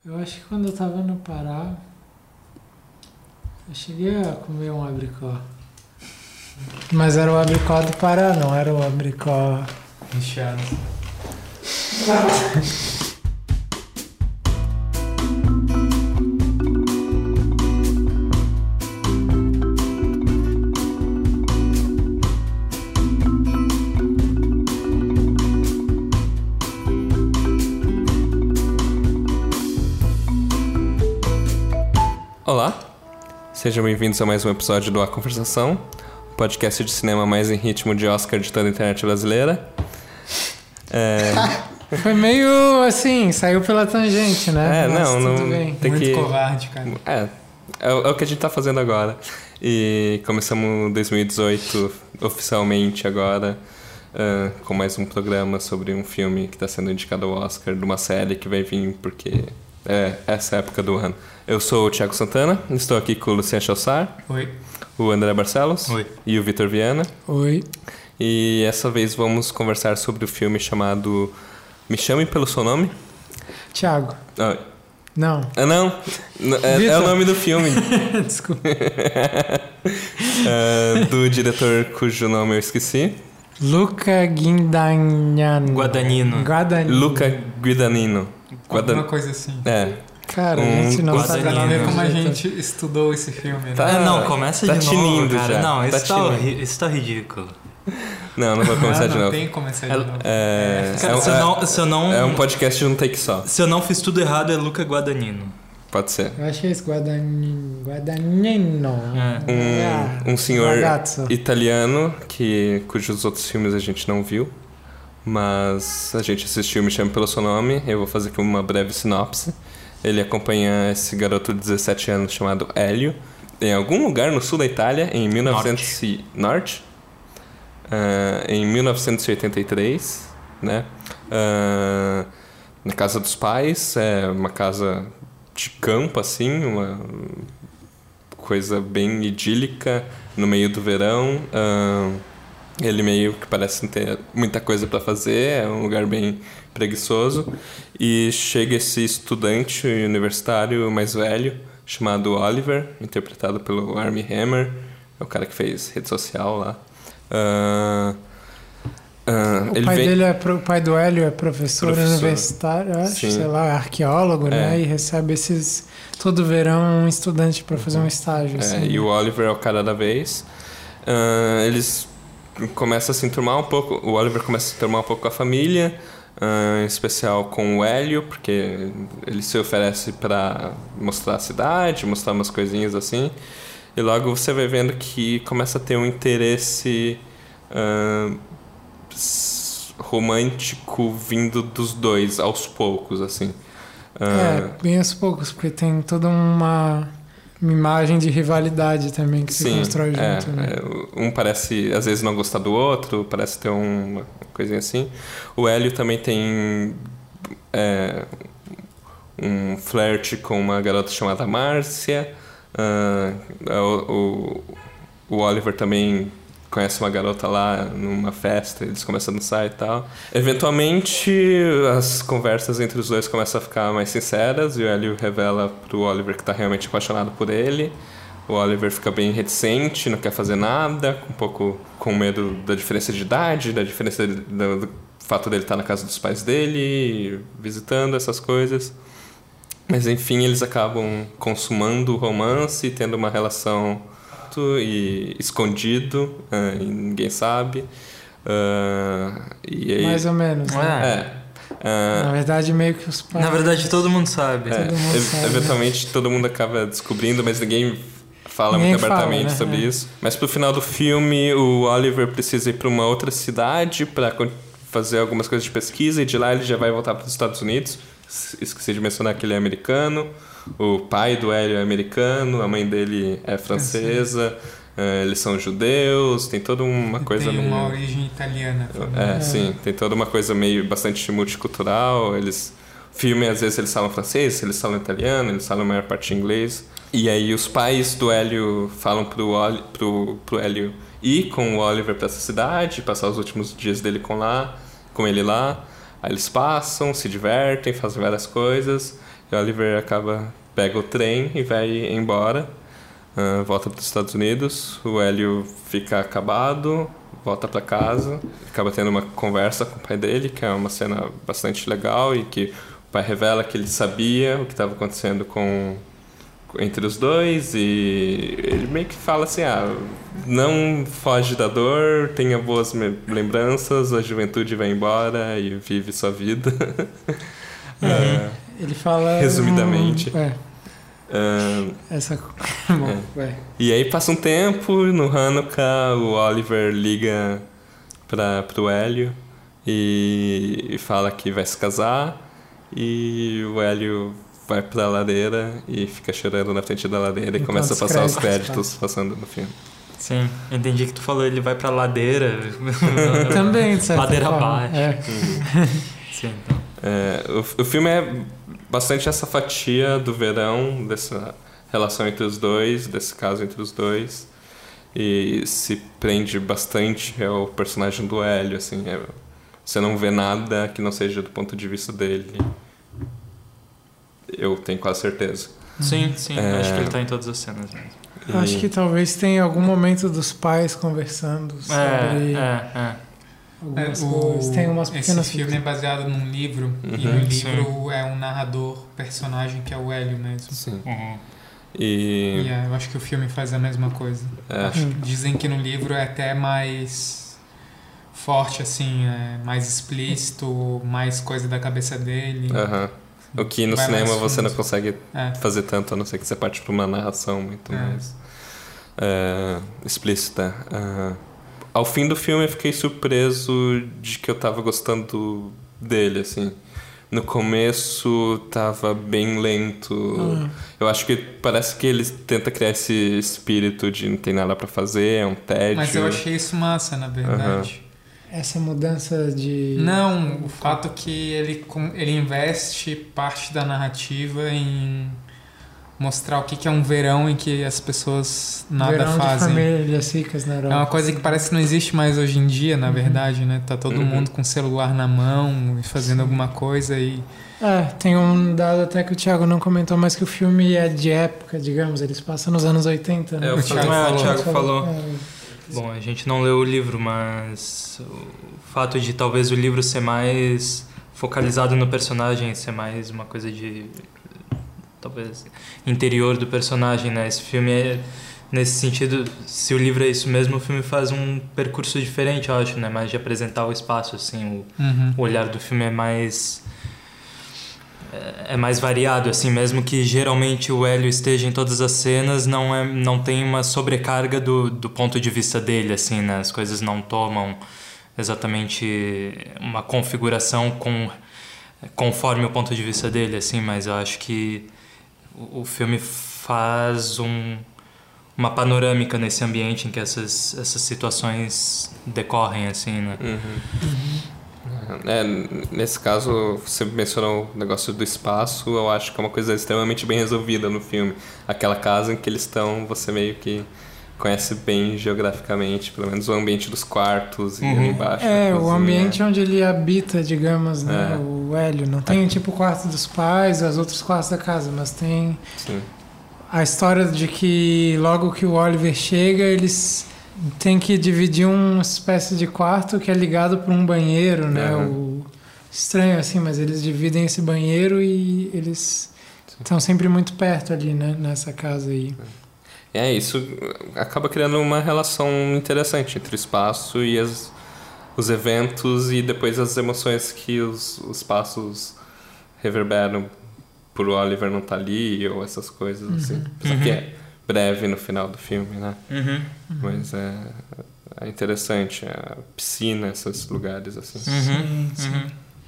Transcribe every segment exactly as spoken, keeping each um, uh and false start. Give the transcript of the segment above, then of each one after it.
Eu acho que quando eu tava no Pará, eu cheguei a comer um abricó. Mas era o abricó do Pará, não era o abricó recheado. Olá, sejam bem-vindos a mais um episódio do A Conversação, o podcast de cinema mais em ritmo de Oscar de toda a internet brasileira. É... Foi meio assim, saiu pela tangente, né? É, Mas não, não tudo bem. tem Muito que... covarde, cara. É, é, o- é o que a gente tá fazendo agora. E começamos dois mil e dezoito oficialmente agora, ah, com mais um programa sobre um filme que está sendo indicado ao Oscar, de uma série que vai vir porque é essa época do ano. Eu sou o Thiago Santana, estou aqui com o Luciano Chaussar, Oi. o André Barcelos Oi. e o Vitor Viana. Oi. E essa vez vamos conversar sobre o filme chamado Me Chame Pelo Seu Nome. Thiago. Ah, Não. ah, não, N- é, é Vitor. o nome do filme. Desculpa. Ah, do diretor cujo nome eu esqueci. Luca Guadagnino. Guadagnino. Guadagnino. Luca Guadagnino. Alguma Guada... coisa assim. É. Cara, a Um gente não Guadagnino. sabe Pra não nada ver como a direito. gente estudou esse filme, né? Tá. É, não, começa tá de novo, tinindo cara. já, Não, tá isso tá, tinindo. horri- isso tá ridículo. Não, não vou começar Ah, de não novo. tem que começar de É- novo. É, Cara, é um- se, eu não, se, eu não, é um podcast de um take só. se eu não fiz tudo errado, é Luca Guadagnino. Pode ser. Eu acho que é esse Guadagnino. Guadagnino. É. Um, um senhor Ragazzo. italiano que, cujos outros filmes a gente não viu, mas a gente assistiu Me Chame Pelo Seu Nome. Eu vou fazer aqui uma breve sinopse. Ele acompanha esse garoto de dezessete anos chamado Hélio em algum lugar no sul da Itália em mil e novecentos e... Norte? Ah, em mil novecentos e oitenta e três, né? Ah, na casa dos pais, é uma casa de campo assim, uma coisa bem idílica no meio do verão. Ah, ele meio que parece não ter muita coisa para fazer, é um lugar bem preguiçoso. E chega esse estudante universitário mais velho, chamado Oliver, interpretado pelo Armie Hammer, é o cara que fez rede social lá. Ah, ah, O ele pai vem... dele é pro, o pai do Hélio é professor, Professor. universitário, eu acho, Sim. sei lá, arqueólogo, né? É. E recebe esses todo verão um estudante para fazer um estágio. É, assim, e né? o Oliver é o cara da vez. Ah, eles começam a se enturmar um pouco. O Oliver começa a se enturmar um pouco com a família, ah, em especial com o Hélio, porque ele se oferece para mostrar a cidade, mostrar umas coisinhas assim. E logo você vai vendo que começa a ter um interesse ah, s- romântico vindo dos dois aos poucos, assim. Ah, É, bem aos poucos, porque tem toda uma, uma imagem de rivalidade também que se Sim, constrói junto, é, né? é, um parece às vezes não gostar do outro, parece ter uma coisinha assim. O Hélio também tem é, um flerte com uma garota chamada Márcia. Ah, o, o, o Oliver também conhece uma garota lá numa festa, eles começam a dançar e tal. Eventualmente, as conversas entre os dois começam a ficar mais sinceras e o Hélio revela pro Oliver que tá realmente apaixonado por ele. O Oliver fica bem reticente, não quer fazer nada, um pouco com medo da diferença de idade, da diferença de- do, do fato dele estar na casa dos pais dele, visitando essas coisas. Mas enfim, eles acabam consumando o romance, tendo uma relação e escondido, ah, e ninguém sabe. Ah, e aí, Mais ou menos, né? é, ah, Na verdade, meio que os pais... Na verdade, todo mundo sabe. é, todo mundo ev- sabe, né? eventualmente todo mundo acaba descobrindo, mas ninguém fala Ninguém muito fala, abertamente né? sobre É. isso. Mas pro final do filme, o Oliver precisa ir para uma outra cidade para fazer algumas coisas de pesquisa e de lá ele já vai voltar para os Estados Unidos. S- Esqueci de mencionar que ele é americano. O pai do Hélio é americano, a mãe dele é francesa. eh, eles são judeus, tem toda uma coisa Tem meio... uma origem italiana. É, sim, tem toda uma coisa meio bastante multicultural. Eles filme às vezes eles falam francês, eles falam italiano, eles falam a maior parte inglês. E aí os pais do Hélio falam pro, Oli, pro, pro Hélio ir com o Oliver para essa cidade, passar os últimos dias dele com lá, com ele lá. Aí eles passam, se divertem, fazem várias coisas. E o Oliver acaba, pega o trem e vai embora, uh, volta para os Estados Unidos. O Hélio fica acabado, volta para casa, acaba tendo uma conversa com o pai dele, que é uma cena bastante legal, e que o pai revela que ele sabia o que estava acontecendo com entre os dois, e ele meio que fala assim, ah, não foge da dor, tenha boas lembranças, a juventude vai embora e vive sua vida. É, é, ele fala... Resumidamente. Um, é. Uh, Essa... Bom, é. vai. E aí passa um tempo, no Hanukkah o Oliver liga para pro Hélio e, e fala que vai se casar, e o Hélio vai pra lareira e fica chorando na frente da lareira e então, começa a passar os créditos, créditos passando no filme. Sim, entendi que tu falou ele vai pra ladeira. Também, de certa ladeira forma. abaixo. É. Sim, então. É, o, o filme é bastante essa fatia do verão, dessa relação entre os dois, desse caso entre os dois, e se prende bastante ao personagem do Hélio, assim, é, você não vê nada que não seja do ponto de vista dele. Eu tenho quase certeza. Sim, sim. É... Acho que ele tá em todas as cenas mesmo. E... Acho que talvez tenha algum momento dos pais conversando sobre é, é, é. algumas É, o- coisas. Tem umas pequenas... Esse filme é baseado num livro, e Uhum, no livro é um narrador, personagem que é o Hélio mesmo. Sim. Uhum. E... E é, eu acho que o filme faz a mesma coisa. É. Acho que dizem que no livro é até mais forte, assim, é mais explícito, mais coisa da cabeça dele. Aham. O que no Vai cinema mais você fundo. não consegue É. fazer tanto, a não ser que você parte para uma narração muito É. mais é, explícita. Ah, ao fim do filme eu fiquei surpreso de que eu tava gostando dele, assim. No começo tava bem lento. Ah. Eu acho que parece que ele tenta criar esse espírito de não tem nada pra fazer, é um tédio. Mas eu achei isso massa, na verdade. Essa mudança de... Não, o fato que ele, com- ele investe parte da narrativa em mostrar o que que é um verão em que as pessoas nada Verão de fazem. famílias ricas na Europa. É uma coisa que parece que não existe mais hoje em dia, na Uhum. verdade, né? Tá todo Uhum. mundo com o celular na mão e fazendo alguma coisa e... É, tem um dado até que o Thiago não comentou, mas que o filme é de época, digamos. Eles passam nos anos oitenta, né? É, o O Thiago Ah, falou. o Thiago falou. É, Bom, a gente não leu o livro, mas o fato de talvez o livro ser mais focalizado no personagem, ser mais uma coisa de talvez interior do personagem, né? Esse filme é nesse sentido, se o livro é isso mesmo, o filme faz um percurso diferente, eu acho, né? Mais de apresentar o espaço, assim, o, Uhum. o olhar do filme é mais é mais variado, assim, mesmo que geralmente o Hélio esteja em todas as cenas, não, é, não tem uma sobrecarga do, do ponto de vista dele, assim, né? As coisas não tomam exatamente uma configuração com, conforme o ponto de vista dele, assim, mas eu acho que o, o filme faz um, uma panorâmica nesse ambiente em que essas, essas situações decorrem, assim, né? Uhum. É, nesse caso, você mencionou o negócio do espaço, eu acho que é uma coisa extremamente bem resolvida no filme. Aquela casa em que eles estão, você meio que conhece bem geograficamente, pelo menos o ambiente dos quartos e Uhum. ali embaixo. É, a o cozinha. ambiente onde ele habita, digamos, né? É. O Hélio. Não tem tipo o quarto dos pais, os outros quartos da casa, mas tem Sim. a história de que logo que o Oliver chega, eles têm que dividir uma espécie de quarto que é ligado por um banheiro, né? Uhum. O... Estranho assim, mas eles dividem esse banheiro e eles estão sempre muito perto ali, né? Nessa casa aí. É, isso acaba criando uma relação interessante entre o espaço e as, os eventos e depois as emoções que os, os espaços reverberam por o Oliver não estar ali ou essas coisas assim. Apesar que é breve no final do filme, né? Uhum. Mas é, é interessante, a piscina, esses lugares assim. Uhum. Sim, sim. Uhum.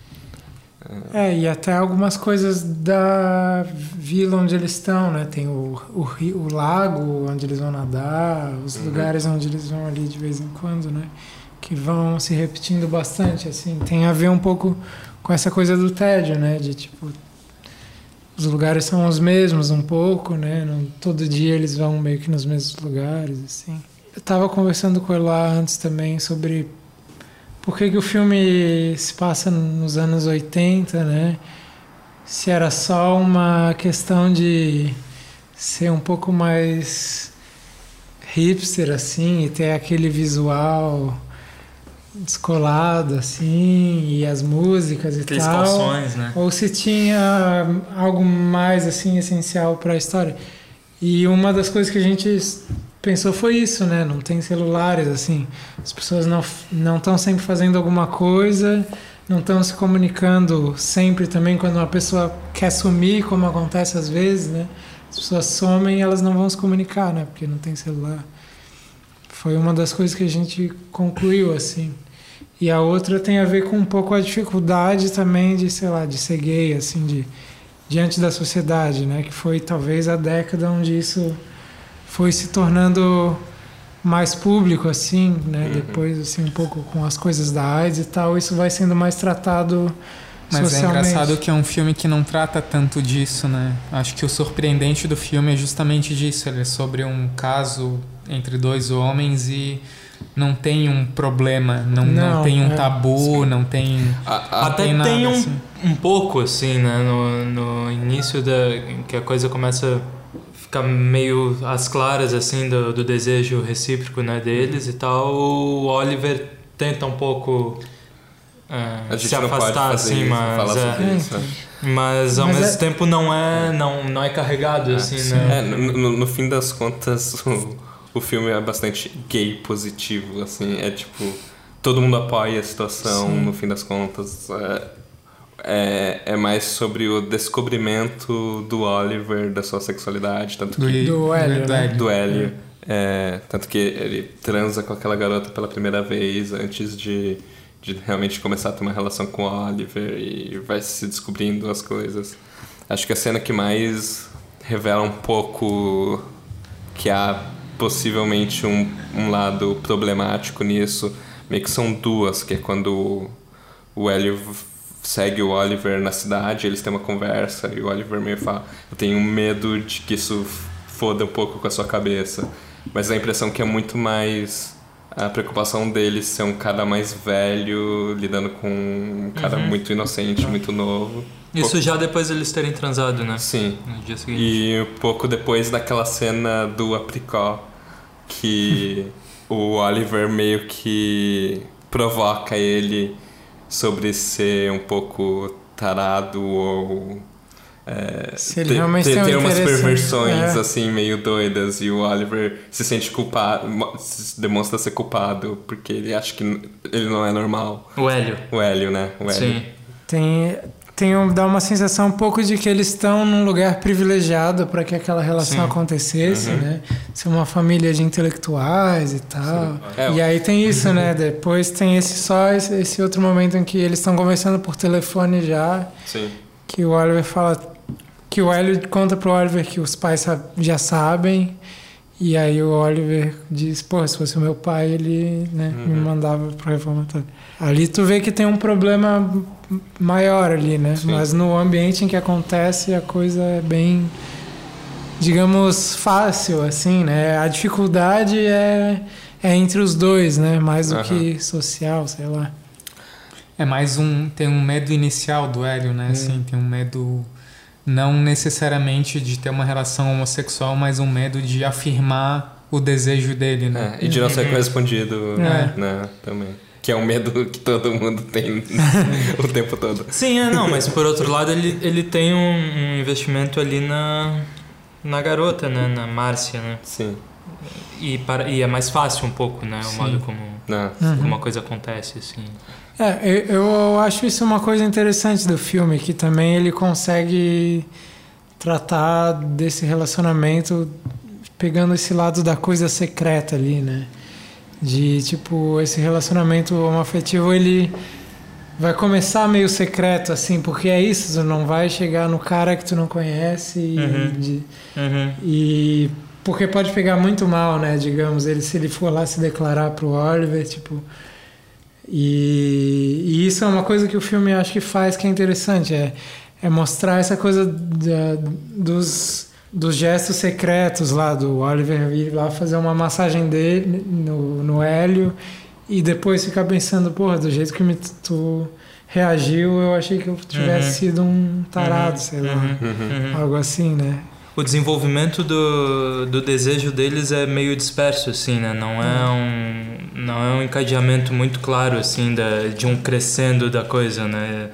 É, e até algumas coisas da vila onde eles estão, né? Tem o, o, rio, o lago onde eles vão nadar, os Uhum. lugares onde eles vão ali de vez em quando, né? Que vão se repetindo bastante, assim. Tem a ver um pouco com essa coisa do tédio, né? De, tipo, os lugares são os mesmos um pouco, né? Não, todo dia eles vão meio que nos mesmos lugares, assim. Eu tava conversando com ele lá antes também sobre por que que o filme se passa nos anos oitenta, né? se era só uma questão de ser um pouco mais hipster, assim, e ter aquele visual descolado, assim, e as músicas e Aqueles tal. calções, né? Ou se tinha algo mais, assim, essencial para a história. E uma das coisas que a gente pensou foi isso, né? Não tem celulares, assim. As pessoas não não estão sempre fazendo alguma coisa, não estão se comunicando sempre também quando uma pessoa quer sumir, como acontece às vezes, né? As pessoas somem e elas não vão se comunicar, né? Porque não tem celular. Foi uma das coisas que a gente concluiu, assim. E a outra tem a ver com um pouco a dificuldade também de, sei lá, de ser gay, assim, de, diante da sociedade, né? Que foi talvez a década onde isso foi se tornando mais público, assim, né? Uhum. Depois, assim, um pouco com as coisas da AIDS e tal, isso vai sendo mais tratado Mas socialmente. é engraçado que é um filme que não trata tanto disso, né? Acho que o surpreendente do filme é justamente disso. Ele é sobre um caso entre dois homens e não tem um problema, não, não, não tem um é. tabu, Sim. não tem... A, a, até tem, nada, tem um, assim. um pouco, assim, né? No, no início da... que a coisa começa a ficar meio às claras, assim, do, do desejo recíproco, né, deles e tal. O Oliver tenta um pouco... É, se afastar assim, isso, mas, é, isso, mas ao mas mesmo é... tempo não é, não, não é carregado é, assim, né? É, no, no fim das contas o, o filme é bastante gay positivo, assim, é tipo, todo mundo apoia a situação. Sim. No fim das contas é, é, é mais sobre o descobrimento do Oliver da sua sexualidade, tanto que do Hélio, né? do Hélio é, tanto que ele transa com aquela garota pela primeira vez antes de de realmente começar a ter uma relação com o Oliver e vai se descobrindo as coisas. Acho que a cena que mais revela um pouco que há possivelmente um, um lado problemático nisso, meio que são duas, que é quando o Hélio segue o Oliver na cidade, eles têm uma conversa e o Oliver meio fala: eu tenho medo de que isso foda um pouco com a sua cabeça. Mas a impressão que é muito mais... a preocupação deles ser um cara mais velho, lidando com um cara uhum. muito inocente, uhum. muito novo. Isso pouco... já depois deles terem transado, né? Sim. No dia seguinte. E um pouco depois daquela cena do apricot, que o Oliver meio que provoca ele sobre ser um pouco tarado ou... É, se ele realmente ter, tem, ter um umas perversões é. assim meio doidas e o Oliver se sente culpado, demonstra ser culpado porque ele acha que ele não é normal. O Hélio. O Hélio, né? O Hélio. Sim. Tem, tem um, dá uma sensação um pouco de que eles estão num lugar privilegiado para que aquela relação Sim. acontecesse, uhum. né? Ser uma família de intelectuais e tal. É, e aí tem isso, né? Depois tem esse só esse, esse outro momento em que eles estão conversando por telefone já. Sim. Que o Oliver fala... que o Hélio conta pro Oliver que os pais já sabem, e aí o Oliver diz, pô, se fosse o meu pai, ele né, uhum. me mandava pro reformatório. Ali tu vê que tem um problema maior ali, né? Sim. Mas no ambiente em que acontece, a coisa é bem, digamos, fácil, assim, né? A dificuldade é, é entre os dois, né? Mais do uhum. que social, sei lá. É mais um... tem um medo inicial do Hélio, né? É. Assim, tem um medo... não necessariamente de ter uma relação homossexual, mas um medo de afirmar o desejo dele, né? É, e de não ser correspondido, é. né? Também. Que é um medo que todo mundo tem o tempo todo. Sim, é, não, mas por outro lado ele, ele tem um, um investimento ali na, na garota, né? Na Márcia, né? Sim. E, para, e é mais fácil um pouco, né? O Sim. modo como, uhum. como a coisa acontece, assim. É, eu, eu acho isso uma coisa interessante do filme, que também ele consegue tratar desse relacionamento pegando esse lado da coisa secreta ali, né? De, tipo, esse relacionamento homoafetivo, ele vai começar meio secreto, assim, porque é isso, tu não vai chegar no cara que tu não conhece e... Uhum. De, uhum. e porque pode pegar muito mal, né, digamos, ele, se ele for lá se declarar pro Oliver, tipo... E, e isso é uma coisa que o filme acho que faz que é interessante, é, é mostrar essa coisa da, dos, dos gestos secretos lá, do Oliver vir lá fazer uma massagem dele no, no Hélio e depois ficar pensando, porra, do jeito que me, tu reagiu, eu achei que eu tivesse Uhum. sido um tarado, Uhum. sei lá. Uhum. Uhum. Algo assim, né? O desenvolvimento do, do desejo deles é meio disperso, assim, né? Não é um, não é um encadeamento muito claro, assim, da, de um crescendo da coisa, né?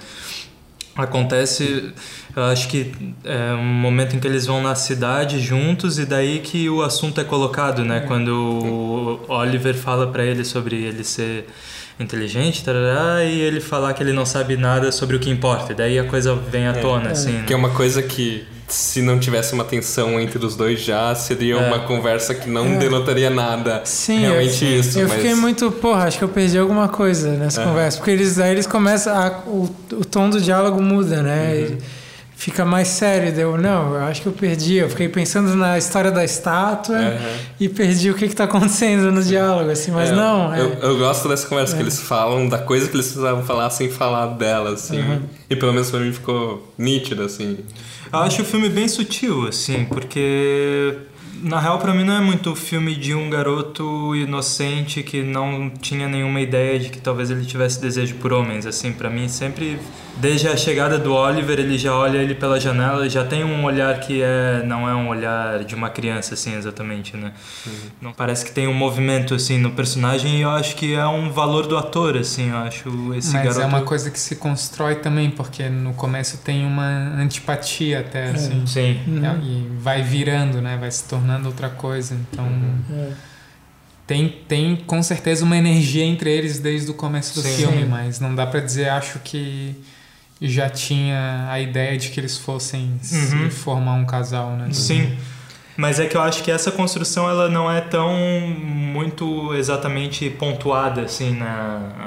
Acontece, eu acho que é um momento em que eles vão na cidade juntos e daí que o assunto é colocado, né? É. Quando o Oliver fala pra ele sobre ele ser inteligente, tarará, e ele falar que ele não sabe nada sobre o que importa. E daí a coisa vem à É. tona, É. assim, né? Que é uma coisa que, se não tivesse uma tensão entre os dois já, seria É. uma conversa que não É. denotaria nada. Sim, Realmente eu, isso, eu mas... fiquei muito, porra, acho que eu perdi alguma coisa nessa É. conversa, porque eles, aí eles começam, a, o, o tom do diálogo muda, né? Uhum. E fica mais sério, deu, não, eu acho que eu perdi, eu fiquei pensando na história da estátua Uhum. e perdi o que que tá acontecendo no diálogo, assim, mas É, não, é, eu, eu gosto dessa conversa É. que eles falam da coisa que eles precisavam falar sem falar dela, assim. Uhum. E pelo menos pra mim ficou nítido, assim. Eu acho o filme bem sutil, assim, porque na real pra mim não é muito o filme de um garoto inocente que não tinha nenhuma ideia de que talvez ele tivesse desejo por homens, assim, pra mim sempre, desde a chegada do Oliver, ele já olha ele pela janela, já tem um olhar que é, não é um olhar de uma criança, assim, exatamente, né? Uhum. Não parece que tem um movimento, assim, no personagem e eu acho que é um valor do ator, assim, eu acho esse Mas garoto... é uma coisa que se constrói também, porque no começo tem uma antipatia até, assim. Sim. Uhum. É, e vai virando, né? Vai se tornando outra coisa. Então, é. tem, tem com certeza uma energia entre eles desde o começo do Sim. filme, Sim. mas não dá pra dizer, acho que já tinha a ideia de que eles fossem se Uhum. formar um casal, né? Sim, mas é que eu acho que essa construção ela não é tão muito exatamente pontuada assim na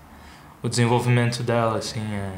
o desenvolvimento dela, assim, é...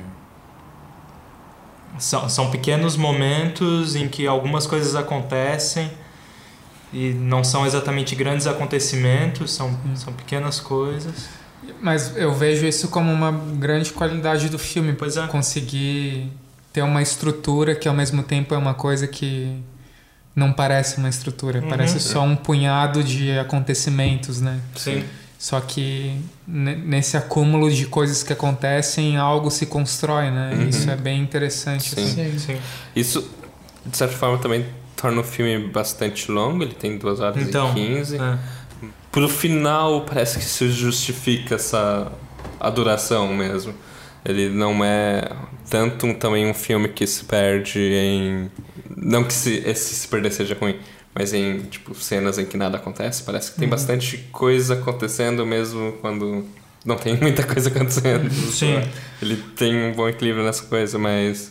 são, são pequenos momentos em que algumas coisas acontecem e não são exatamente grandes acontecimentos, são, são pequenas coisas. Mas eu vejo isso como uma grande qualidade do filme, Pois é. conseguir ter uma estrutura que ao mesmo tempo é uma coisa que não parece uma estrutura, Uhum. parece só um punhado de acontecimentos, né? Sim. Só que ne- nesse acúmulo de coisas que acontecem, algo se constrói, né? Uhum. Isso é bem interessante. Sim. assim. Sim. Sim. Isso, de certa forma, também torna o filme bastante longo. Ele tem duas horas Então, e quinze. é. Pro final, parece que se justifica essa a duração mesmo. Ele não é tanto um, também um filme que se perde em... Não que se, esse se perder seja ruim, mas em tipo, cenas em que nada acontece. Parece que tem Uhum. bastante coisa acontecendo mesmo quando não tem muita coisa acontecendo. Sim. Ele tem um bom equilíbrio nessa coisa, mas...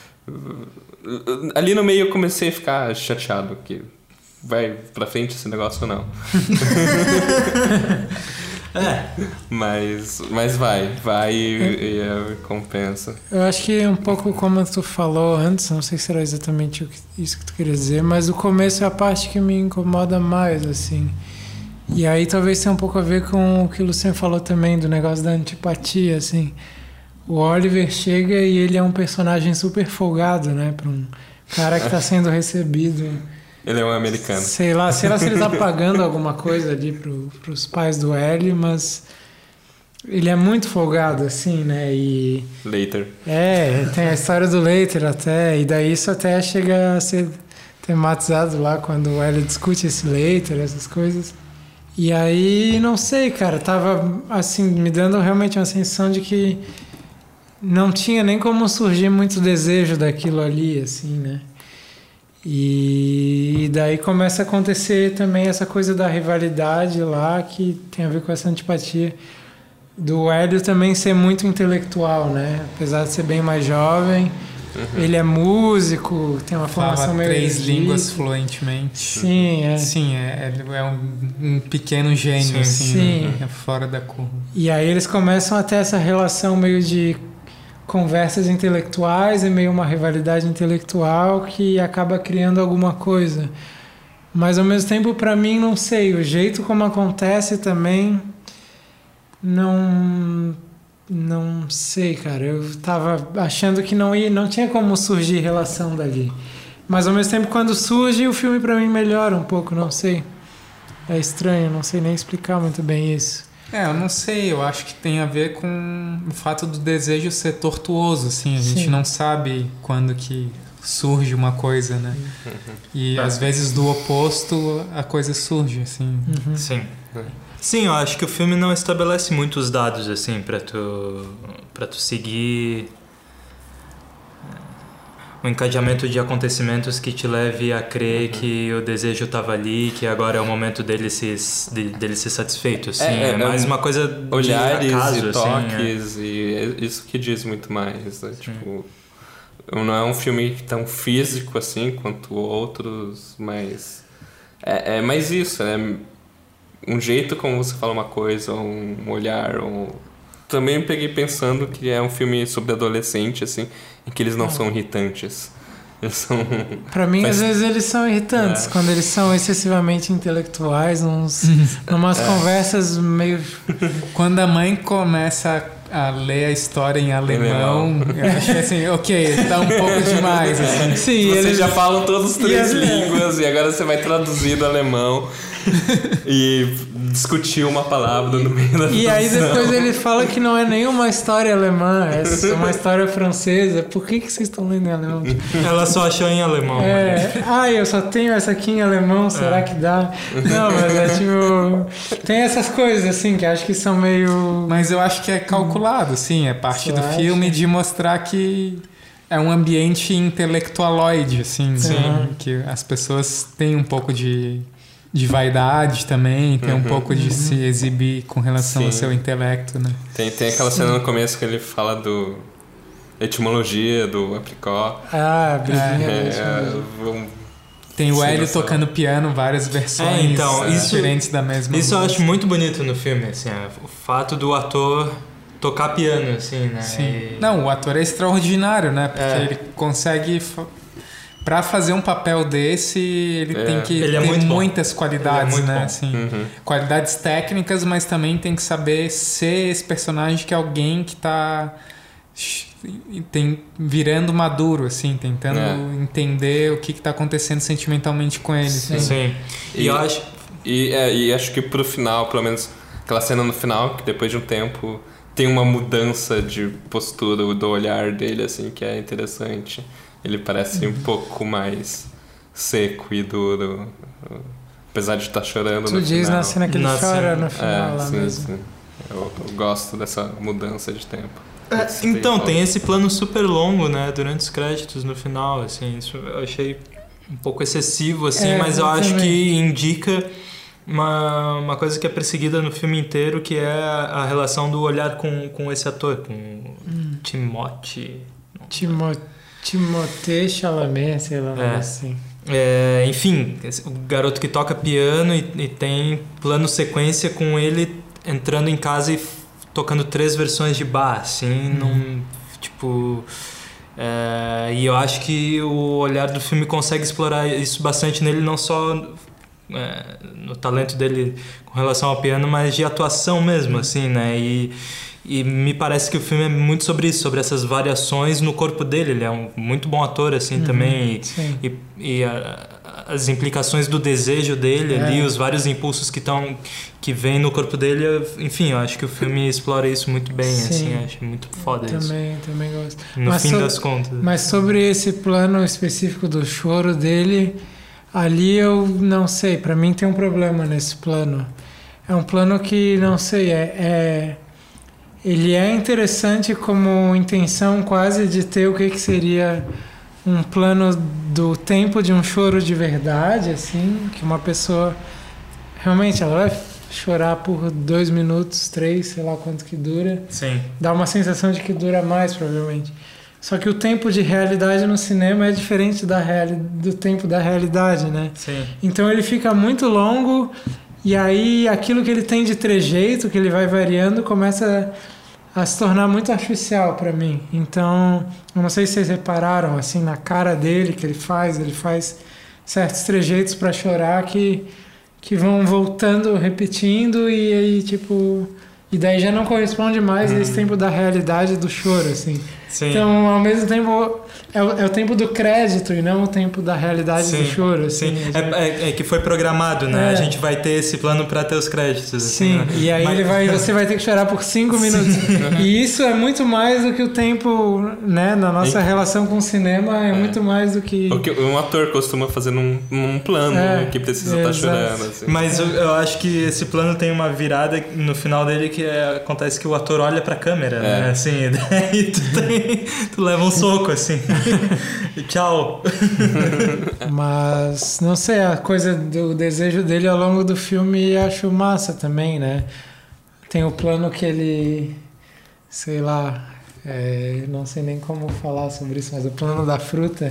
Ali no meio eu comecei a ficar chateado que vai pra frente esse negócio ou não. É. Mas, mas vai, vai e, e é, compensa. Eu acho que um pouco como tu falou antes, não sei se era exatamente o que- isso que tu queria dizer, mas o começo é a parte que me incomoda mais, assim. E aí talvez tenha um pouco a ver com o que o Luciano falou também, do negócio da antipatia, assim. O Oliver chega e ele é um personagem super folgado, né? Para um cara que está sendo recebido. Ele é um americano. Sei lá, sei lá se ele tá pagando alguma coisa ali pro, pros pais do Hélio, mas ele é muito folgado, assim, né? E Later. é, tem a história do Later até, e daí isso até chega a ser tematizado lá quando o Hélio discute esse Later, essas coisas. E aí, não sei, cara, tava assim, me dando realmente uma sensação de que não tinha nem como surgir muito desejo daquilo ali, assim, né? E daí começa a acontecer também essa coisa da rivalidade lá, que tem a ver com essa antipatia do Hélio também ser muito intelectual, né? Apesar de ser bem mais jovem, Uhum. ele é músico, tem uma formação Fala meio três erudita. línguas fluentemente. Sim, é. Sim, é, é um, um pequeno gênio, Sim, assim, sim. né? É fora da curva. E aí eles começam a ter essa relação meio de conversas intelectuais e meio uma rivalidade intelectual que acaba criando alguma coisa. Mas ao mesmo tempo, para mim, não sei, o jeito como acontece também não não sei, cara. Eu tava achando que não ia, não tinha como surgir relação dali. Mas ao mesmo tempo, quando surge, o filme para mim melhora um pouco, não sei. É estranho, não sei nem explicar muito bem isso. É, eu não sei, eu acho que tem a ver com o fato do desejo ser tortuoso, assim, a Sim. gente não sabe quando que surge uma coisa, né? Uhum. E às vezes do oposto a coisa surge, assim. Uhum. Sim. Sim, eu acho que o filme não estabelece muitos dados, assim, pra tu, pra tu seguir um encadeamento de acontecimentos que te leve a crer uhum. que o desejo estava ali, que agora é o momento dele se, de, dele ser satisfeito, assim. É, é, é mais uma coisa olhares de acaso, e toques, assim, é. e é isso que diz muito mais, né? Tipo, não é um filme tão físico assim quanto outros, mas é, é mais isso, né? Um jeito como você fala uma coisa, um olhar, um... Também peguei pensando que é um filme sobre adolescente, assim, em que eles não ah. são irritantes. Eles são... Pra mim, Mas... às vezes, eles são irritantes, é. quando eles são excessivamente intelectuais, uns, numas é. conversas meio... Quando a mãe começa a ler a história em alemão, eu achei assim, ok, tá um pouco demais. Assim. Sim, você eles... já falam todas as três e línguas, e agora você vai traduzir do alemão e discutir uma palavra no meio da E aí depois ele fala que não é nenhuma história alemã, é uma história francesa. Por que, que vocês estão lendo em alemão? Ela só achou em alemão. É, ah, eu só tenho essa aqui em alemão, será é. que dá? Não, mas é tipo... Tem essas coisas assim que acho que são meio... Mas eu acho que é calculado, sim, é parte Você do acha? filme de mostrar que é um ambiente intelectualoide, assim, né? Que as pessoas têm um pouco de... de vaidade também, tem uhum, um pouco de uhum. se exibir com relação Sim. ao seu intelecto, né? Tem, tem aquela Sim. cena no começo que ele fala do etimologia do apricot. Ah, a briguinha é, é, um, Tem o Hélio tocando piano, várias versões é, então, isso, diferentes da mesma Isso música. Eu acho muito bonito no filme, assim, é, o fato do ator tocar piano, assim, né? Sim. E... Não, o ator é extraordinário, né? Porque é. ele consegue... Pra fazer um papel desse, ele é. tem que ele ter é muitas bom. qualidades, é né? Assim, uhum. Qualidades técnicas, mas também tem que saber ser esse personagem que é alguém que tá tem, virando maduro, assim, tentando é. entender o que, que tá acontecendo sentimentalmente com ele. Sim. Assim. Sim. E, e eu acho... E, é, e acho que pro final, pelo menos aquela cena no final, que depois de um tempo tem uma mudança de postura do olhar dele, assim, que é interessante. Ele parece um pouco mais seco e duro, apesar de estar chorando tu no diz final. na cena que ele na chora cena. no final é, lá sim, mesmo. Sim. Eu, eu gosto dessa mudança de tempo. É, então, tem esse plano super longo, né, durante os créditos no final, assim, isso eu achei um pouco excessivo, assim, é, mas eu, eu acho também. que indica uma, uma coisa que é perseguida no filme inteiro, que é a, a relação do olhar com, com esse ator, com hum. Timothy... Timothy... Timothée Chalamet, sei lá, é. assim. É, enfim, o garoto que toca piano e, e tem plano sequência com ele entrando em casa e f- tocando três versões de Bach, assim, hum. num, tipo... É, e eu acho que o olhar do filme consegue explorar isso bastante nele, não só é, no talento dele com relação ao piano, mas de atuação mesmo, assim, né? E... E me parece que o filme é muito sobre isso, sobre essas variações no corpo dele. Ele é um muito bom ator, assim, uhum, também. E, e, e a, as implicações do desejo dele é. ali, os vários impulsos que estão que vêm no corpo dele. Enfim, eu acho que o filme explora isso muito bem, Sim. assim. Eu acho muito foda eu isso. Também, também gosto. No mas fim so, das contas. Mas sobre esse plano específico do choro dele, ali eu não sei. Pra mim tem um problema nesse plano. É um plano que, não sei, é... é ele é interessante como intenção quase de ter o que, que seria um plano do tempo de um choro de verdade, assim, que uma pessoa realmente ela vai chorar por dois minutos, três, sei lá quanto que dura. Sim. Dá uma sensação de que dura mais, provavelmente. Só que o tempo de realidade no cinema é diferente da reali- do tempo da realidade, né? Sim. Então ele fica muito longo e aí aquilo que ele tem de trejeito, que ele vai variando, começa a se tornar muito artificial para mim. Então, eu não sei se vocês repararam, assim, na cara dele que ele faz, ele faz certos trejeitos para chorar que, que vão voltando, repetindo e aí, tipo... E daí já não corresponde mais hum. a esse tempo da realidade do choro, assim. Sim. Então, ao mesmo tempo, é o, é o tempo do crédito e não o tempo da realidade sim, do choro. Assim, sim. É, é, é que foi programado, né? É. A gente vai ter esse plano para ter os créditos. Sim, assim, né? E aí Mas... ele vai, você vai ter que chorar por cinco minutos. E isso é muito mais do que o tempo, né? Na nossa e... relação com o cinema, é, é muito mais do que... O que um ator costuma fazer num, num plano é, que precisa estar tá chorando. Assim. Mas eu, eu acho que esse plano tem uma virada no final dele que é, acontece que o ator olha pra câmera, é. né? Assim, daí tu, tem, tu leva um soco, assim. E tchau. Mas, não sei, a coisa do desejo dele ao longo do filme acho massa também, né? Tem o plano que ele, sei lá, é, não sei nem como falar sobre isso, mas o plano da fruta.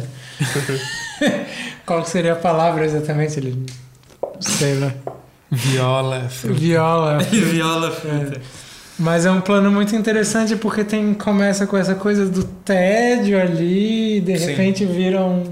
Qual seria a palavra exatamente? Ele, sei lá. Viola, fruta. Viola. Viola, fruta. É. Mas é um plano muito interessante porque tem, começa com essa coisa do tédio ali e de Sim. repente vira um,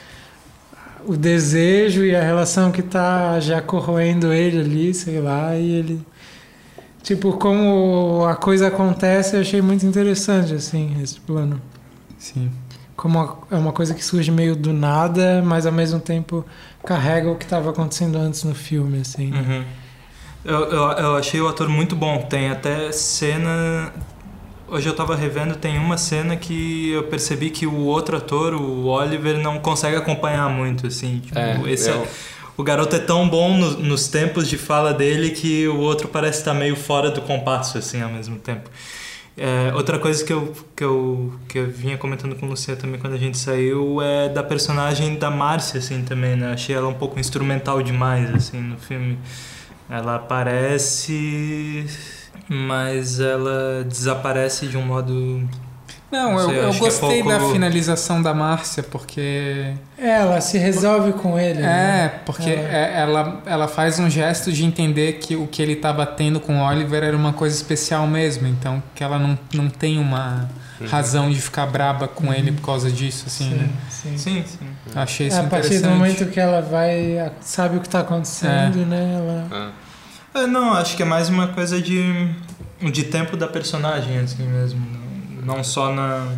o desejo e a relação que tá já corroendo ele ali, sei lá, e ele... Tipo, como a coisa acontece, eu achei muito interessante, assim, esse plano. Sim. Como é uma coisa que surge meio do nada, mas ao mesmo tempo carrega o que estava acontecendo antes no filme, assim. Uhum. Eu, eu, eu achei o ator muito bom. Tem até cena... Hoje eu tava revendo, tem uma cena que eu percebi que o outro ator, o Oliver, não consegue acompanhar muito, assim. Tipo, é, esse eu... é, o garoto é tão bom no, nos tempos de fala dele que o outro parece estar meio fora do compasso, assim, ao mesmo tempo. É, outra coisa que eu, que, eu, que eu vinha comentando com o Lucia também quando a gente saiu é da personagem da Márcia, assim, também, né? Achei ela um pouco instrumental demais, assim, no filme. Ela aparece, mas ela desaparece de um modo... Não, não sei, eu, eu gostei é pouco... da finalização da Márcia, porque... Ela se resolve com ele. É, né? porque é. ela, ela faz um gesto de entender que o que ele estava tendo com o Oliver era uma coisa especial mesmo. Então, que ela não, não tem uma uhum. razão de ficar braba com uhum. ele por causa disso, assim, sim, né? Sim, sim. sim. Achei isso é, interessante. A partir do momento que ela vai... Sabe o que está acontecendo, é. né? Ela... É. É, não, acho que é mais uma coisa de, de tempo da personagem, assim mesmo. Não só na,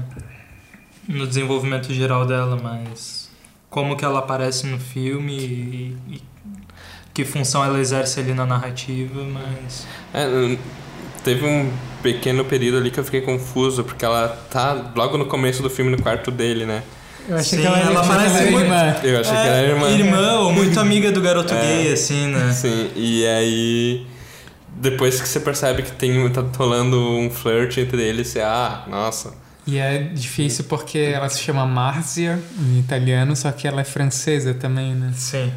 no desenvolvimento geral dela, mas como que ela aparece no filme e, e que função ela exerce ali na narrativa, mas... É, teve um pequeno período ali que eu fiquei confuso, porque ela tá logo no começo do filme no quarto dele, né? Eu achei Sim, que ela, ela parece muito... irmã. Eu achei é, que ela era irmã. Irmã ou muito amiga do garoto é, gay, assim, né? Sim, e aí... Depois que você percebe que tem, tá rolando um flirt entre eles, você... Ah, nossa... E é difícil porque ela se chama Marzia em italiano, só que ela é francesa também, né? Sim.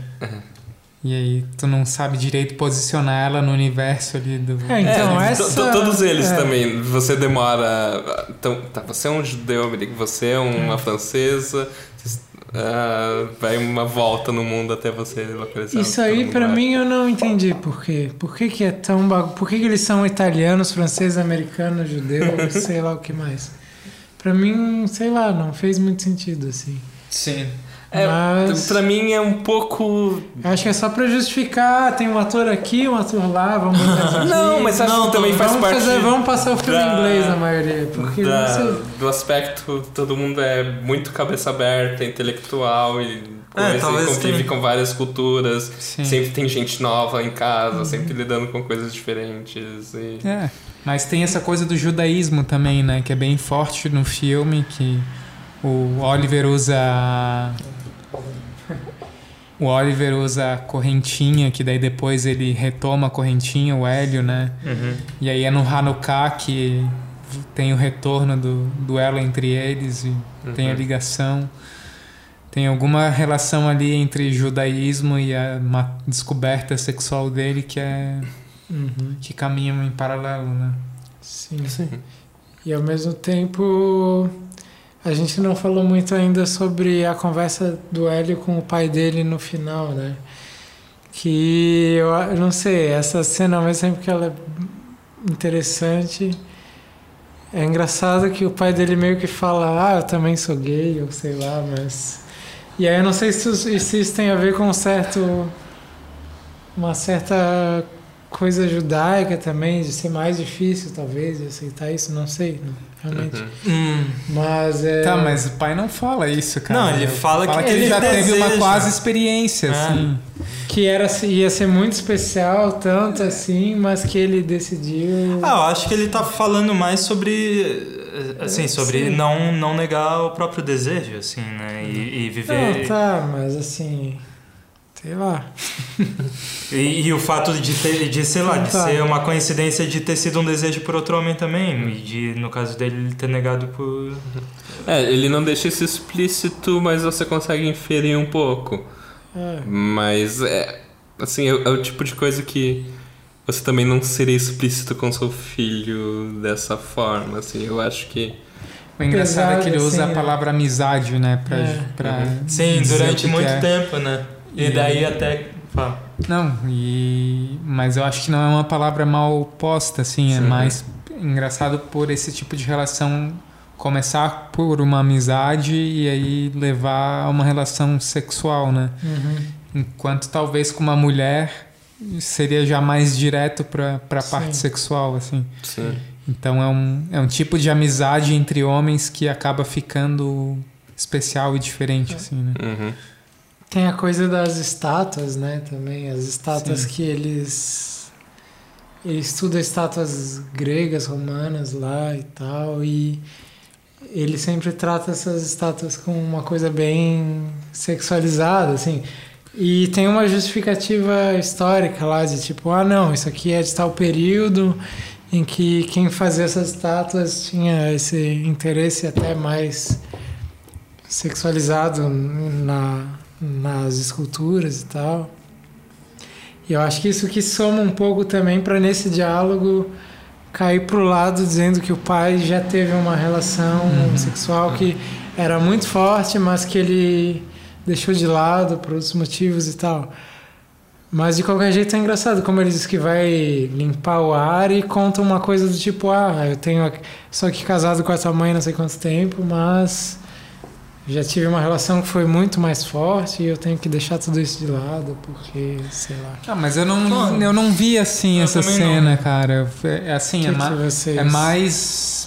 E aí tu não sabe direito posicionar ela no universo ali do... É, então é, essa... to, todos eles é. também, você demora... Então, tá, você é um judeu, você é uma é. francesa... Uh, vai uma volta no mundo até você localizar. Isso aí pra vai. mim eu não entendi por quê. Por que, que é tão bagu... Por que, que eles são italianos, franceses, americanos, judeus, sei lá o que mais. Pra mim, sei lá, não fez muito sentido assim. Sim. É, mas... Pra mim é um pouco... Acho que é só pra justificar, tem um ator aqui, um ator lá, vamos botar Não, mas acho não, que também faz vamos parte... Fazer, vamos passar o filme da, em inglês na maioria, porque da, não sei. Do aspecto, todo mundo é muito cabeça aberta, intelectual e, é, coisa, e convive tem. com várias culturas. Sim. Sempre tem gente nova em casa, uhum. sempre lidando com coisas diferentes. E... É, mas tem essa coisa do judaísmo também, né? Que é bem forte no filme, que o Oliver usa... O Oliver usa a correntinha, que daí depois ele retoma a correntinha, o Hélio, né? Uhum. E aí é no Hanukkah que tem o retorno do duelo entre eles e uhum. tem a ligação. Tem alguma relação ali entre judaísmo e a uma descoberta sexual dele que é uhum. que caminham em paralelo, né? Sim, sim. E ao mesmo tempo... A gente não falou muito ainda sobre a conversa do Hélio com o pai dele no final, né? Que eu, eu não sei, essa cena ao mesmo tempo que ela é interessante, é engraçado que o pai dele meio que fala, ah, eu também sou gay, ou sei lá, mas... E aí eu não sei se, se isso tem a ver com um certo... uma certa coisa judaica também, de ser mais difícil, talvez, de aceitar isso, não sei, não, realmente. Uhum. Hum. Mas é... Tá, mas o pai não fala isso, cara. Não, ele fala que ele ele já teve uma deseja. quase experiência, É. assim. Que era, ia ser muito especial, tanto assim, mas que ele decidiu... Ah, eu acho que ele tá falando mais sobre... Assim, sobre Sim. não, não negar o próprio desejo, assim, né? E, e viver... Não, tá, mas assim... Sei lá. E, e o fato de ter, de, sei lá, de Tá. ser uma coincidência de ter sido um desejo por outro homem também. E de, no caso dele, ele ter negado por... É, ele não deixa isso explícito, mas você consegue inferir um pouco. É. Mas, é, assim, é, é o tipo de coisa que você também não seria explícito com seu filho dessa forma, assim. Eu acho que... O engraçado é que ele Pesado, usa assim, a palavra amizade, né? Pra, É. pra Sim, dizer o durante que muito que é. tempo, né? E daí até... Fala. Não, e... mas eu acho que não é uma palavra mal posta, assim. É Sim. mais engraçado por esse tipo de relação começar por uma amizade e aí levar a uma relação sexual, né? Uhum. Enquanto talvez com uma mulher seria já mais direto para a Sim. parte sexual, assim. Sim. Então é um, é um tipo de amizade entre homens que acaba ficando especial e diferente, assim, né? Uhum. Tem a coisa das estátuas, né, também. As estátuas Sim. que eles... Ele estuda estátuas gregas, romanas lá e tal, e ele sempre trata essas estátuas com uma coisa bem sexualizada, assim. E tem uma justificativa histórica lá de tipo, ah, não, isso aqui é de tal período em que quem fazia essas estátuas tinha esse interesse até mais sexualizado na, nas esculturas e tal. E eu acho que isso que soma um pouco também para nesse diálogo cair pro lado dizendo que o pai já teve uma relação Uhum. sexual que era muito forte, mas que ele deixou de lado por outros motivos e tal. Mas de qualquer jeito é engraçado como ele diz que vai limpar o ar e conta uma coisa do tipo, ah, eu tenho só que casado com a tua mãe não sei quanto tempo, mas já tive uma relação que foi muito mais forte e eu tenho que deixar tudo isso de lado porque, sei lá. Ah, mas eu não, Não, eu não vi assim eu essa também cena, não. cara. É assim, Que é, que ma- vocês- é mais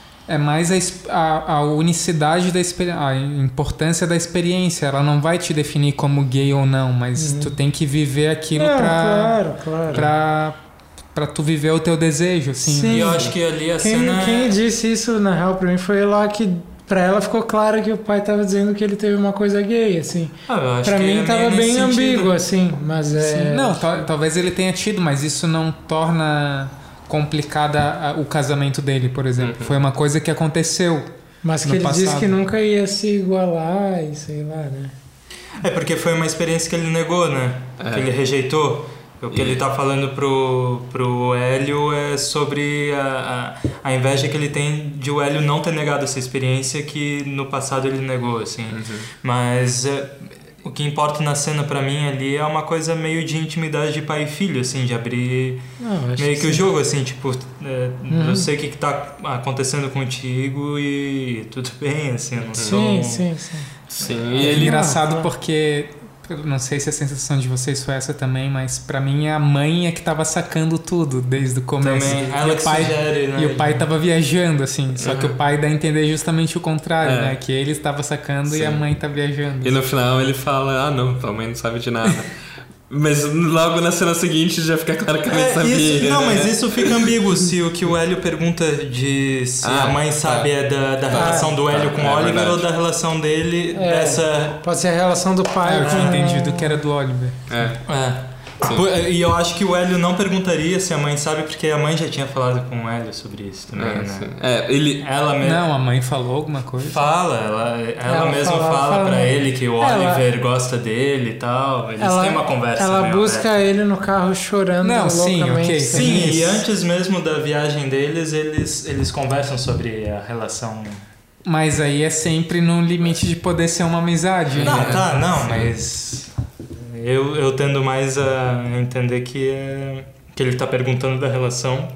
é mais a, es- a, a unicidade da experiência, a importância da experiência. Ela não vai te definir como gay ou não, mas Uhum. tu tem que viver aquilo Não, pra, claro, claro. pra, pra tu viver o teu desejo, assim. Sim. E eu acho que ali a Quem, cena... quem disse isso, na real, pra mim, foi lá que pra ela ficou claro que o pai tava dizendo que ele teve uma coisa gay, assim. Ah, eu acho Pra que mim é tava meio nesse bem sentido. ambíguo, assim, mas é... Sim. Não, tal- talvez ele tenha tido, mas isso não torna complicada a- o casamento dele, por exemplo. Uhum. Foi uma coisa que aconteceu. Mas que no ele disse passado. que nunca ia se igualar e sei lá, né? É porque foi uma experiência que ele negou, né? É. Que ele rejeitou. O que E- ele tá falando pro, pro Hélio é sobre a, a, a inveja que ele tem de o Hélio não ter negado essa experiência que no passado ele negou, assim. Uhum. Mas é, o que importa na cena pra mim ali é uma coisa meio de intimidade de pai e filho, assim, de abrir Não, acho meio que, sim. o jogo, assim, tipo, é, Uhum. eu sei o que, que tá acontecendo contigo e tudo bem, assim, eu não sou... Sim, sim, sim. Sim, E e é ele... engraçado Ah, porque, eu não sei se a sensação de vocês foi essa também, mas pra mim a mãe é que tava sacando tudo desde o começo. Também, e, ela o que pai, sugere, né? e o pai tava viajando, assim. Só que Uhum. o pai dá a entender justamente o contrário, É. né? Que ele estava sacando e Sim. a mãe tá viajando. E no final ele fala, ah não, tua mãe não sabe de nada. Mas logo na cena seguinte já fica claro que a mãe É, sabia. isso, não, né? mas isso fica ambíguo. Se o que o Hélio pergunta de se Ah, a mãe tá. sabe é da, da Tá, relação do tá, Hélio com é o Oliver verdade. ou da relação dele É. dessa. Pode ser a relação do Ah, pai eu com... tinha entendido que era do Oliver. É. É. Sim. Por- E eu acho que o Hélio não perguntaria se a mãe sabe, porque a mãe já tinha falado com o Hélio sobre isso também, É, né? sim. É, ele... Ela mesmo. Não, a mãe falou alguma coisa. Fala, ela, ela, Ela mesma fala- fala, fala- pra ele que o Ela- Oliver gosta dele e tal. Eles Ela, têm uma conversa. ela meio busca aberta. ele no carro chorando Não, sim, loucamente. ok, sem- Sim, e Isso. antes mesmo da viagem deles, eles, eles conversam sobre a relação. Mas aí é sempre no limite de poder ser uma amizade. Não, né? tá, não, mas eu, eu tendo mais a entender que, é, que ele tá perguntando da relação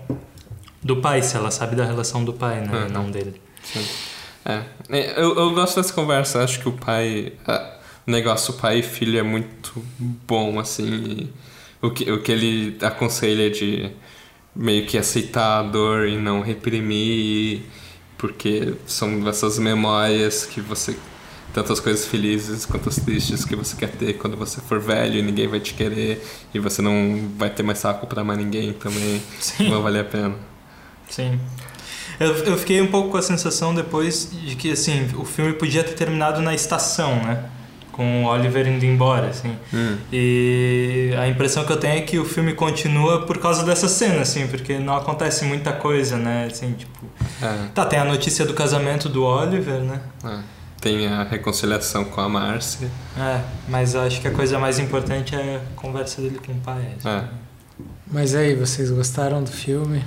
do pai, se ela sabe da relação do pai, né? Uhum. Não dele. Sim. É. É, Eu, eu gosto dessa conversa. Acho que o pai... ah, o negócio pai e filho é muito bom, assim. o que, o que ele aconselha de meio que aceitar a dor e não reprimir, porque são essas memórias que você... Tantas coisas felizes quanto as tristes que você quer ter quando você for velho e ninguém vai te querer e você não vai ter mais saco pra amar ninguém também. Sim. Não vai valer a pena. Sim. Eu, eu fiquei um pouco com a sensação depois de que, assim, o filme podia ter terminado na estação, né? Com o Oliver indo embora, assim. Hum. E a impressão que eu tenho é que o filme continua por causa dessa cena, assim, porque não acontece muita coisa, né? Assim, tipo... É. Tá, tem a notícia do casamento do Oliver, né? É. Tem a reconciliação com a Marcy. É, mas eu acho que a coisa mais importante é a conversa dele com o pai. Assim. É. Mas aí, vocês gostaram do filme?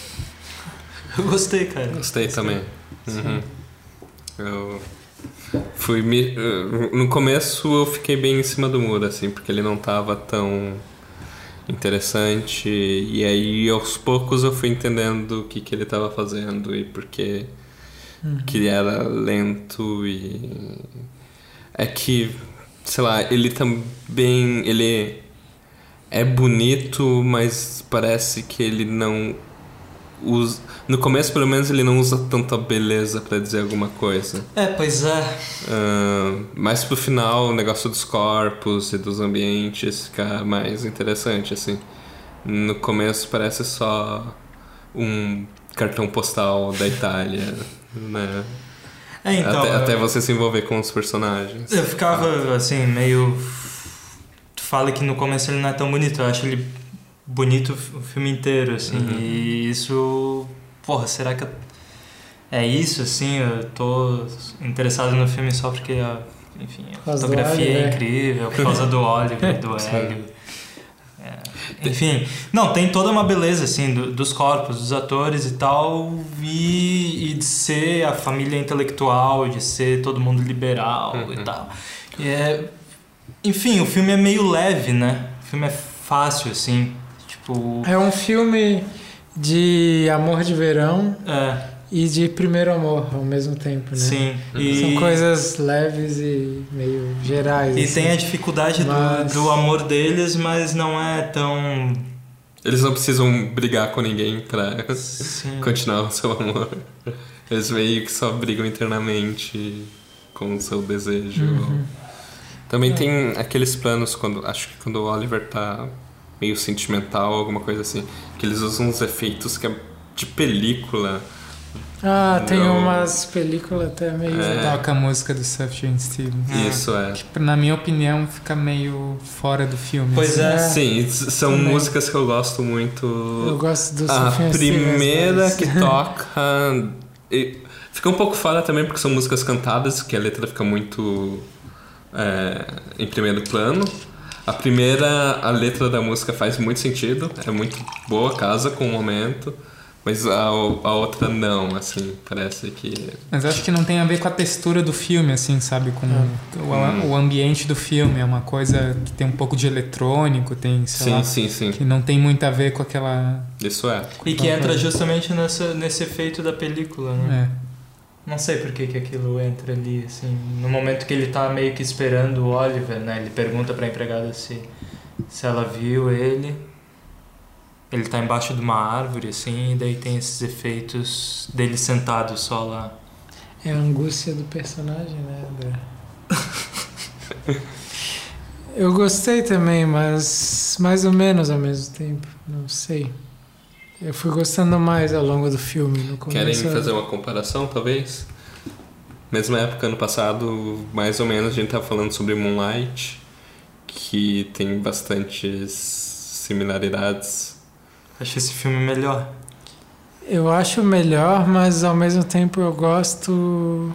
Eu gostei, cara. Gostei, Gostei. também. Uhum. Eu fui me... No começo eu fiquei bem em cima do muro, assim, porque ele não tava tão interessante. E aí, aos poucos, eu fui entendendo o que, que ele tava fazendo e porque... Uhum. Que era lento e... É que, sei lá, ele também... Ele é bonito, mas parece que ele não usa... No começo, pelo menos, ele não usa tanta beleza pra dizer alguma coisa. É, pois é. Uh, mas pro final, o negócio dos corpos e dos ambientes fica mais interessante, assim. No começo parece só um cartão postal da Itália... Né? É, então, até, eu, até você se envolver com os personagens. Eu ficava assim, meio... Tu fala que no começo ele não é tão bonito. Eu acho ele bonito o filme inteiro, assim. Uhum. E isso... Porra, será que... Eu... É isso, assim? Eu tô interessado no filme só porque a, enfim, a fotografia é incrível. Por causa do Oliver, do Hélio. Enfim, não, tem toda uma beleza, assim, do, dos corpos, dos atores e tal, e, e de ser a família intelectual, de ser todo mundo liberal uhum. e tal. E é, enfim, o filme é meio leve, né? O filme é fácil, assim, tipo... É um filme de amor de verão é. E de primeiro amor ao mesmo tempo, né? Sim. E... São coisas leves e meio gerais. E assim. tem a dificuldade mas... do, do amor deles, mas não é tão... Eles não precisam brigar com ninguém pra Sim. continuar o seu amor. Eles meio que só brigam internamente com o seu desejo. Uhum. Também é. tem aqueles planos, quando acho que quando o Oliver tá meio sentimental, alguma coisa assim, que eles usam uns efeitos que é de película. Ah, tem Não. umas películas até meio... É. Toca a música do Sufjan Stevens. Isso, é. Que, na minha opinião, fica meio fora do filme. Pois assim. é. Sim, são Também. músicas que eu gosto muito. Eu gosto do A Sufjan primeira Stevens, que toca... E fica um pouco fora também, porque são músicas cantadas, que a letra fica muito é, em primeiro plano. A primeira, a letra da música faz muito sentido. É muito boa, casa com o momento. Mas a, a outra não, assim, parece que... Mas acho que não tem a ver com a textura do filme, assim, sabe? Com hum. o, o ambiente do filme. É uma coisa que tem um pouco de eletrônico, tem, sei sim, lá... Sim, sim, que não tem muito a ver com aquela... Isso é. E que entra justamente nessa, nesse efeito da película, né? É. Não sei por que, que aquilo entra ali, assim... No momento que ele tá meio que esperando o Oliver, né? Ele pergunta pra empregada se, se ela viu ele... Ele tá embaixo de uma árvore, assim, e daí tem esses efeitos dele sentado só lá. É a angústia do personagem, né, André? Eu gostei também, mas mais ou menos ao mesmo tempo, não sei. Eu fui gostando mais ao longo do filme. No começo. Querem fazer uma comparação, talvez? Mesma época, ano passado, mais ou menos, a gente tava falando sobre Moonlight, que tem bastantes similaridades. Acho esse filme melhor. Eu acho melhor, mas ao mesmo tempo eu gosto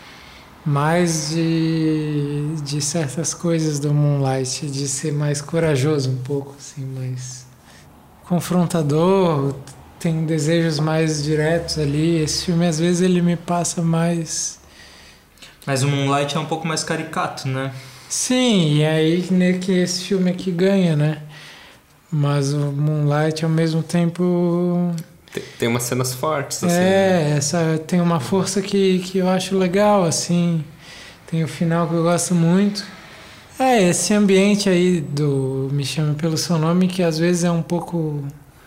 mais de, de certas coisas do Moonlight, de ser mais corajoso um pouco, assim, mais confrontador, tem desejos mais diretos ali. Esse filme, às vezes, ele me passa mais... Mas o Moonlight é um pouco mais caricato, né? Sim, e aí né, que esse filme aqui ganha, né? Mas o Moonlight, ao mesmo tempo... Tem, tem umas cenas fortes, assim. É, essa, tem uma força que, que eu acho legal, assim. Tem o final que eu gosto muito. É, esse ambiente aí do Me Chame Pelo Seu Nome, que às vezes é um pouco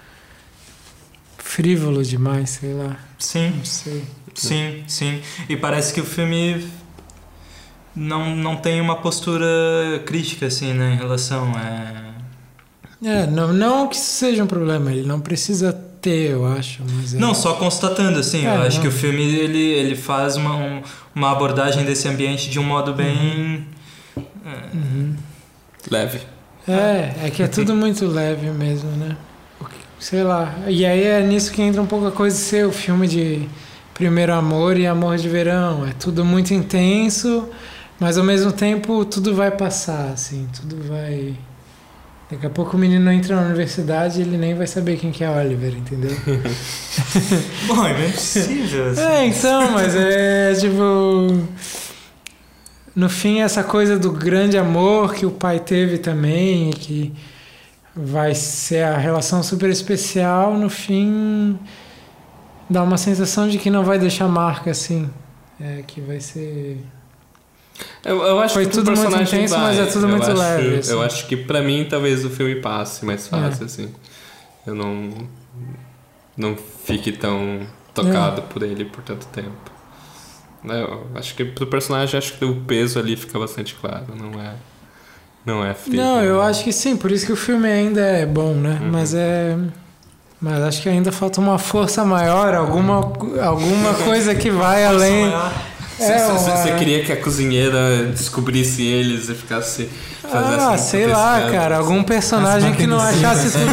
frívolo demais, sei lá. Sim, Não sei. sim, sim. E parece que o filme não, não tem uma postura crítica, assim, né, em relação a... É, não, não que isso seja um problema, ele não precisa ter, eu acho. Mas é... Não, só constatando, assim, É, eu acho não. que o filme ele, ele faz uma, um- uma abordagem desse ambiente de um modo bem... Uhum. Leve. É, é que é tudo muito leve mesmo, né? O que- Sei lá. E aí é nisso que entra um pouco a coisa de ser o filme de primeiro amor e amor de verão. É tudo muito intenso, mas ao mesmo tempo tudo vai passar, assim, tudo vai... Daqui a pouco o menino entra na universidade e ele nem vai saber quem que é Oliver, entendeu? Bom, é bem possível, assim. É, então, mas é tipo... No fim, essa coisa do grande amor que o pai teve também, e que vai ser a relação super especial, no fim dá uma sensação de que não vai deixar marca, assim. É, que vai ser... Eu, eu acho Foi que tudo pro muito personagem intenso, vai. mas é tudo eu muito acho, leve, assim. Eu acho que pra mim talvez o filme passe mais fácil, É. assim. Eu não. Não fique tão tocado por ele por tanto tempo. Eu acho que pro personagem acho que o peso ali fica bastante claro, não é. Não é frio. Não, eu acho que sim, por isso que o filme ainda é bom, né? Uhum. Mas é... Mas acho que ainda falta uma força maior, alguma, alguma coisa que vai além... Você É, você uma- queria que a cozinheira descobrisse eles e ficasse fazendo Ah, assim, sei lá, pescando? cara. Algum personagem que não achasse tudo.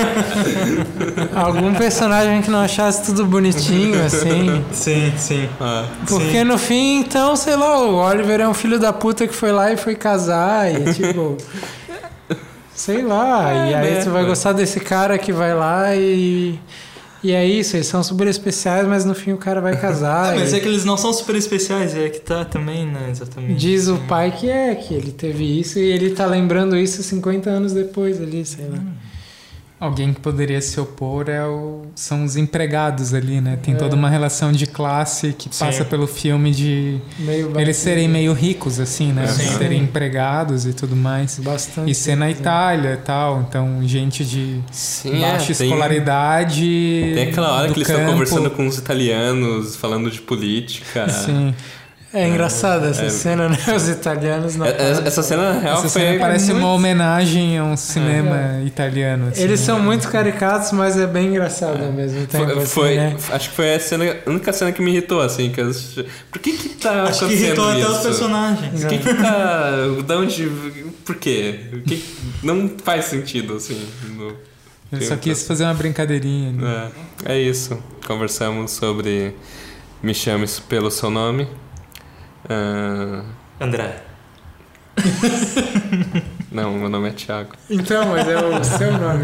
Algum personagem que não achasse tudo bonitinho, assim. Sim, sim. Ah, Porque no fim, então, sei lá, o Oliver é um filho da puta que foi lá e foi casar. E tipo. Sei lá. É, e aí né? tu vai gostar desse cara que vai lá e. E é isso, eles são super especiais, mas no fim o cara vai casar. É, mas e- é que eles não são super especiais, é que tá também, né? Exatamente. Diz o pai que é, que ele teve isso e ele tá lembrando isso cinquenta anos depois ali, sei lá. Alguém que poderia se opor é o... são os empregados ali, né? Tem É. toda uma relação de classe que Sim. passa pelo filme de Meio eles batido. serem meio ricos, assim, né? Sim. Serem empregados e tudo mais. Bastante. E ser na né? Itália e tal, então gente de sim, baixa é, tem, escolaridade. tem aquela hora do que eles estão campo. conversando com os italianos, falando de política. Sim. É engraçado essa É. cena, né? Os italianos não. É- é- Essa cena, na real, Essa foi. cena parece muito- uma homenagem a um cinema italiano. assim, Eles né? são muito caricatos, mas é bem engraçado ao mesmo tempo. Foi, assim, foi- né? Acho que foi a, cena, a única cena que me irritou, assim. Que eu, assisti- por que que tá Acho que acontecendo irritou até isso? os personagens. O que que tá... Da onde... Por quê? O que, não faz sentido, assim. No Eu só filme. quis fazer uma brincadeirinha. né? É, é isso. Conversamos sobre Me Chame Pelo Seu Nome. Ah, André. não, meu nome é Thiago. Então, mas é o seu nome.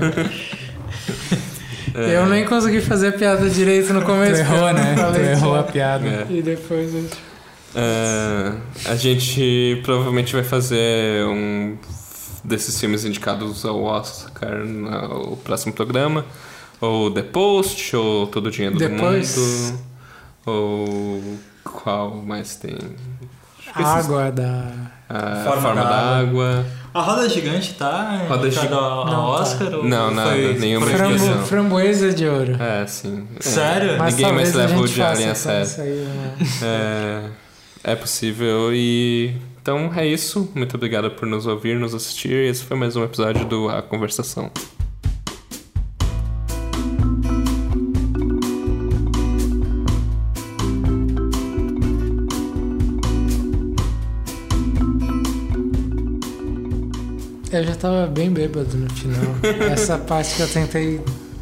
É, Eu nem consegui fazer a piada direito no Tu começo. errou, porque eu né? não Tu falei errou a direito. piada. É. E depois eu... Ah, a gente provavelmente vai fazer um desses filmes indicados ao Oscar no próximo programa. Ou The Post, ou Todo o Dinheiro Depois. do Mundo. Ou qual mais tem? Acho que A esses- água da... A Forma Forma da da Água. A Roda Gigante tá Roda indicada Gi- ao Não, Oscar? tá. Ou Não, nada, foi- nenhuma foi- indicação. Frambo... Framboesa de ouro. É, sim. É. Sério? Mas Ninguém mais talvez a leva o gente de Alien a faça quando sério. sair, né? É, é possível e... Então é isso. Muito obrigado por nos ouvir, nos assistir. Esse foi mais um episódio do A Conversação. Eu já tava bem bêbado no final. Essa parte que eu tentei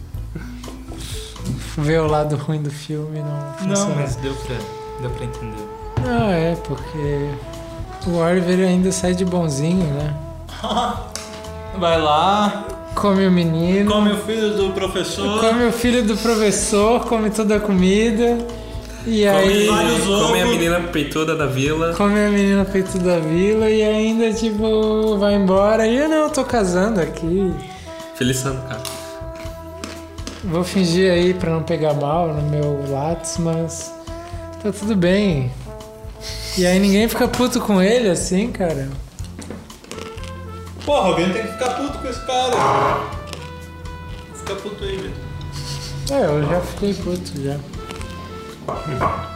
ver o lado ruim do filme não Não, funcionou. mas deu pra, deu pra entender. Não, é, porque o Oliver ainda sai de bonzinho, né? Vai lá, Come o menino, come o filho do professor. come o filho do professor, come toda a comida. E aí vários ovos. Come a menina peituda da vila. come a menina peito da vila e ainda, tipo, vai embora. E eu não, eu tô casando aqui. Feliz ano, cara. Vou fingir aí pra não pegar mal no meu Lattes, mas tá tudo bem. E aí ninguém fica puto com ele assim, cara. Porra, alguém tem que ficar puto com esse cara. Fica puto aí, Vitor. É, eu já fiquei puto já.